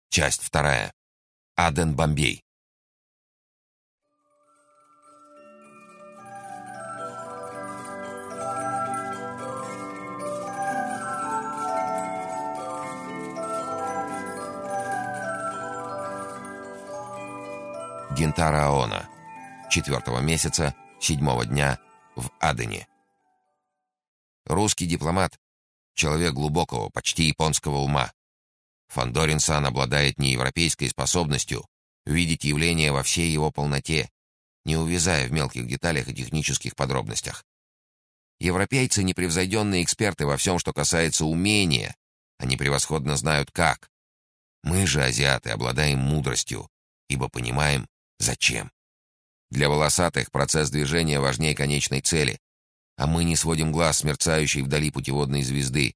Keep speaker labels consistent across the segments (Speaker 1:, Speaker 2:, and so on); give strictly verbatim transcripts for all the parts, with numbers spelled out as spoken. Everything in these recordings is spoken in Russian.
Speaker 1: Часть вторая. Аден, Бомбей. Гентара Аона. Четвертого месяца, седьмого дня, в Адене. Русский дипломат — человек глубокого, почти японского ума. Фандорин-сан обладает неевропейской способностью видеть явление во всей его полноте, не увязая в мелких деталях и технических подробностях. Европейцы — непревзойденные эксперты во всем, что касается умения. Они превосходно знают, как. Мы же, азиаты, обладаем мудростью, ибо понимаем, зачем. Для волосатых процесс движения важнее конечной цели, а мы не сводим глаз с мерцающей вдали путеводной звезды,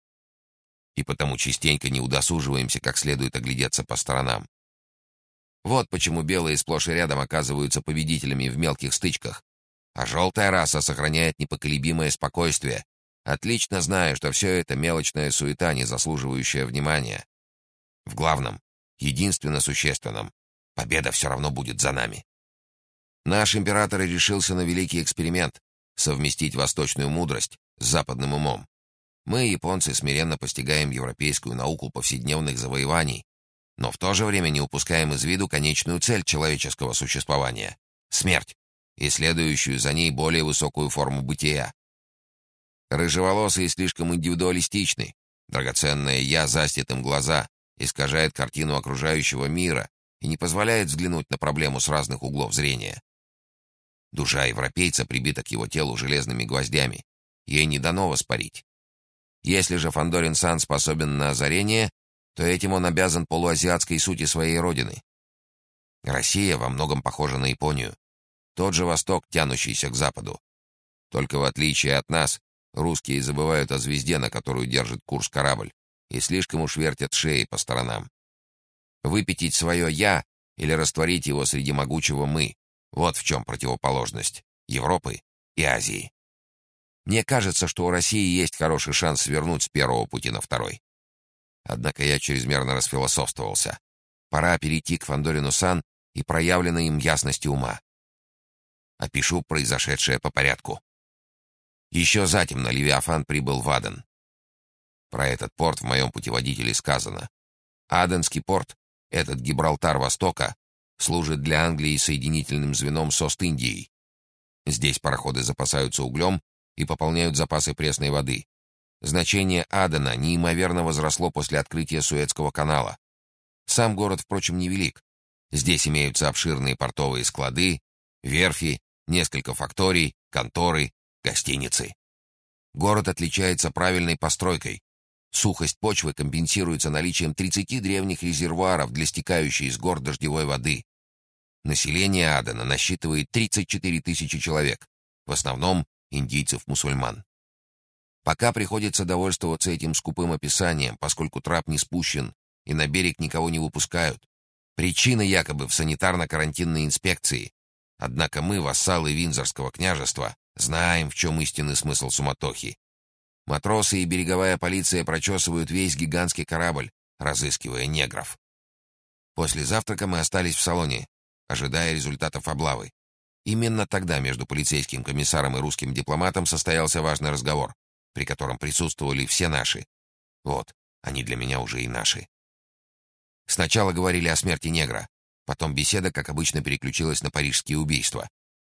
Speaker 1: и потому частенько не удосуживаемся как следует оглядеться по сторонам. Вот почему белые сплошь и рядом оказываются победителями в мелких стычках, а желтая раса сохраняет непоколебимое спокойствие, отлично зная, что все это мелочная суета, не заслуживающая внимания. В главном, единственно существенном, победа все равно будет за нами. Наш император и решился на великий эксперимент — совместить восточную мудрость с западным умом. Мы, японцы, смиренно постигаем европейскую науку повседневных завоеваний, но в то же время не упускаем из виду конечную цель человеческого существования — смерть, и следующую за ней более высокую форму бытия. Рыжеволосый слишком индивидуалистичный, драгоценное «я» застит им глаза, искажает картину окружающего мира и не позволяет взглянуть на проблему с разных углов зрения. Душа европейца прибита к его телу железными гвоздями. Ей не дано воспарить. Если же Фандорин-сан способен на озарение, то этим он обязан полуазиатской сути своей родины. Россия во многом похожа на Японию. Тот же Восток, тянущийся к Западу. Только в отличие от нас, русские забывают о звезде, на которую держит курс корабль, и слишком уж вертят шеи по сторонам. Выпятить свое «я» или растворить его среди могучего «мы» — вот в чем противоположность Европы и Азии. Мне кажется, что у России есть хороший шанс свернуть с первого пути на второй. Однако я чрезмерно расфилософствовался. Пора перейти к Фандорину-сан и проявленной им ясности ума. Опишу произошедшее по порядку. Еще затемно Левиафан прибыл в Аден. Про этот порт в моем путеводителе сказано. Аденский порт, этот Гибралтар Востока, служит для Англии соединительным звеном с Ост-Индией. Здесь пароходы запасаются углем и пополняют запасы пресной воды. Значение Адена неимоверно возросло после открытия Суэцкого канала. Сам город, впрочем, невелик. Здесь имеются обширные портовые склады, верфи, несколько факторий, конторы, гостиницы. Город отличается правильной постройкой. Сухость почвы компенсируется наличием тридцати древних резервуаров для стекающей из гор дождевой воды. Население Адена насчитывает тридцать четыре тысячи человек, в основном индийцев-мусульман. Пока приходится довольствоваться этим скупым описанием, поскольку трап не спущен и на берег никого не выпускают. Причина якобы в санитарно-карантинной инспекции. Однако мы, вассалы Виндзорского княжества, знаем, в чем истинный смысл суматохи. Матросы и береговая полиция прочесывают весь гигантский корабль, разыскивая негров. После завтрака мы остались в салоне, ожидая результатов облавы. Именно тогда между полицейским комиссаром и русским дипломатом состоялся важный разговор, при котором присутствовали все наши. Вот, они для меня уже и наши. Сначала говорили о смерти негра, потом беседа, как обычно, переключилась на парижские убийства.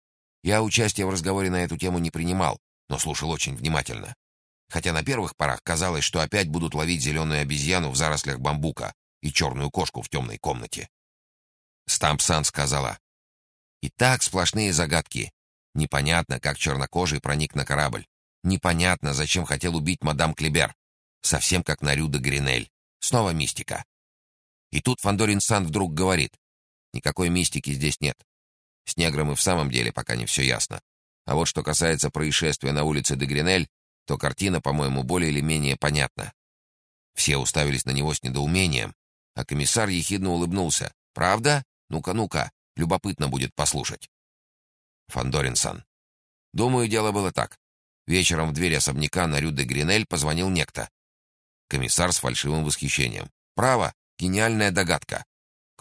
Speaker 1: Я участия в разговоре на эту тему не принимал, но слушал очень внимательно. Хотя на первых порах казалось, что опять будут ловить зеленую обезьяну в зарослях бамбука и черную кошку в темной комнате. Стамп-сан сказала: «И так сплошные загадки. Непонятно, как чернокожий проник на корабль. Непонятно, зачем хотел убить мадам Клебер. Совсем как на Рю де Гринель. Снова мистика». И тут Фандорин-сан вдруг говорит: «Никакой мистики здесь нет. С негром и в самом деле пока не все ясно. А вот что касается происшествия на улице де Гринель, то картина, по-моему, более или менее понятна». Все уставились на него с недоумением, а комиссар ехидно улыбнулся. «Правда? Ну-ка, ну-ка, любопытно будет послушать». Фандорин-сан: «Думаю, дело было так. Вечером в дверь особняка на Рю де Гринель позвонил некто». Комиссар с фальшивым восхищением: «Право, гениальная догадка.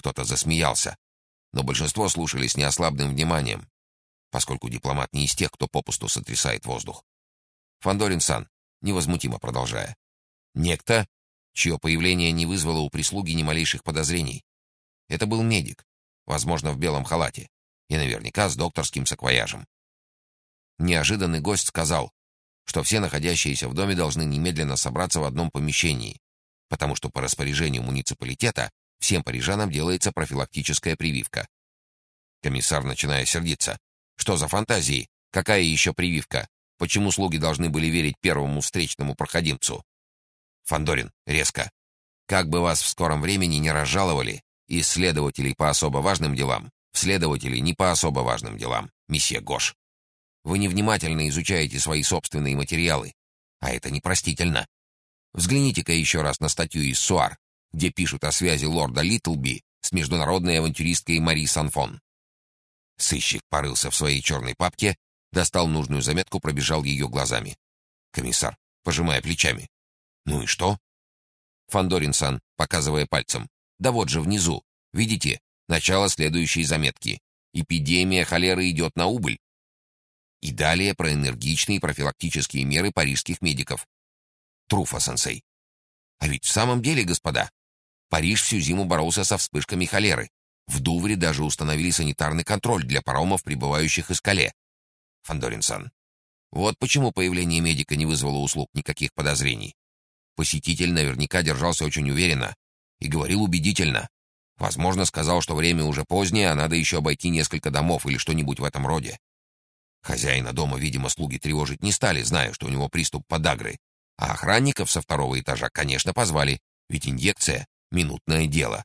Speaker 1: Кто-то засмеялся, но большинство слушали с неослабным вниманием, поскольку дипломат не из тех, кто попусту сотрясает воздух. Фандорин-сан, невозмутимо продолжая. Некто, чье появление не вызвало у прислуги ни малейших подозрений. Это был медик, возможно, в белом халате, и наверняка с докторским саквояжем. Неожиданный гость сказал, что все находящиеся в доме должны немедленно собраться в одном помещении, потому что по распоряжению муниципалитета всем парижанам делается профилактическая прививка. Комиссар, начиная сердиться. Что за фантазии? Какая еще прививка? Почему слуги должны были верить первому встречному проходимцу? Фандорин, резко. Как бы вас в скором времени не разжаловали из следователей по особо важным делам, в следователей не по особо важным делам, месье Гош. Вы невнимательно изучаете свои собственные материалы, а это непростительно. Взгляните-ка еще раз на статью из Суар, где пишут о связи лорда Литлби с международной авантюристкой Мари Санфон. Сыщик порылся в своей черной папке, достал нужную заметку, пробежал ее глазами. Комиссар, пожимая плечами. Ну и что? Фандорин-сан, показывая пальцем. Да вот же внизу. Видите? Начало следующей заметки. Эпидемия холеры идет на убыль. И далее про энергичные профилактические меры парижских медиков. Труфа-сенсей. А ведь в самом деле, господа, Париж всю зиму боролся со вспышками холеры. В Дувре даже установили санитарный контроль для паромов, прибывающих из Кале. Фандорин-сан. Вот почему появление медика не вызвало у слуг никаких подозрений. Посетитель наверняка держался очень уверенно и говорил убедительно. Возможно, сказал, что время уже позднее, а надо еще обойти несколько домов или что-нибудь в этом роде. Хозяина дома, видимо, слуги тревожить не стали, зная, что у него приступ подагры. А охранников со второго этажа, конечно, позвали, ведь инъекция — минутное дело.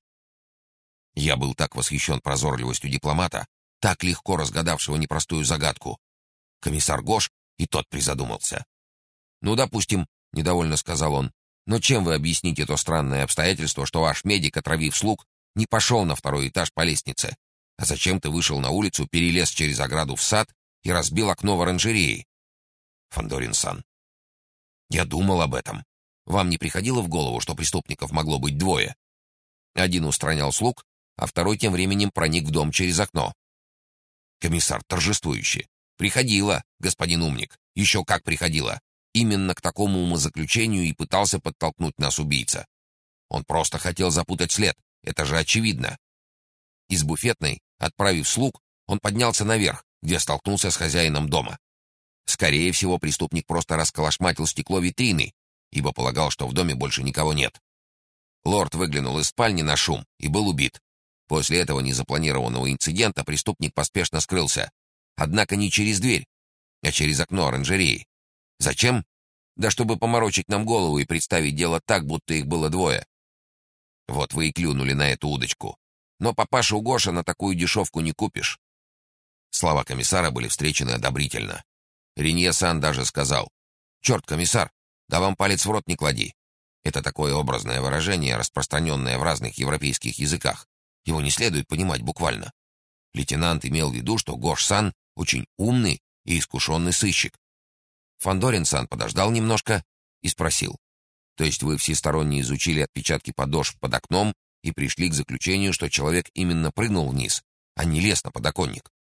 Speaker 1: Я был так восхищен прозорливостью дипломата, так легко разгадавшего непростую загадку. Комиссар Гош и тот призадумался. «Ну, допустим», — недовольно сказал он, «но чем вы объясните то странное обстоятельство, что ваш медик, отравив слуг, не пошел на второй этаж по лестнице, а зачем-то вышел на улицу, перелез через ограду в сад и разбил окно в оранжерее?» Фандорин-сан. «Я думал об этом. Вам не приходило в голову, что преступников могло быть двое? Один устранял слуг, а второй тем временем проник в дом через окно». Комиссар торжествующе. «Приходило, господин умник. Еще как приходило. Именно к такому умозаключению и пытался подтолкнуть нас убийца. Он просто хотел запутать след. Это же очевидно». Из буфетной, отправив слуг, он поднялся наверх, где столкнулся с хозяином дома. Скорее всего, преступник просто расколошматил стекло витрины, ибо полагал, что в доме больше никого нет. Лорд выглянул из спальни на шум и был убит. После этого незапланированного инцидента преступник поспешно скрылся. Однако не через дверь, а через окно оранжереи. Зачем? Да чтобы поморочить нам голову и представить дело так, будто их было двое. Вот вы и клюнули на эту удочку. Но папашу Гоша на такую дешевку не купишь. Слова комиссара были встречены одобрительно. Ренье-сан даже сказал: «Черт, комиссар, да вам палец в рот не клади». Это такое образное выражение, распространенное в разных европейских языках. Его не следует понимать буквально. Лейтенант имел в виду, что Гош-сан очень умный и искушенный сыщик. Фандорин-сан подождал немножко и спросил: «То есть вы всесторонне изучили отпечатки подошв под окном и пришли к заключению, что человек именно прыгнул вниз, а не лез на подоконник?»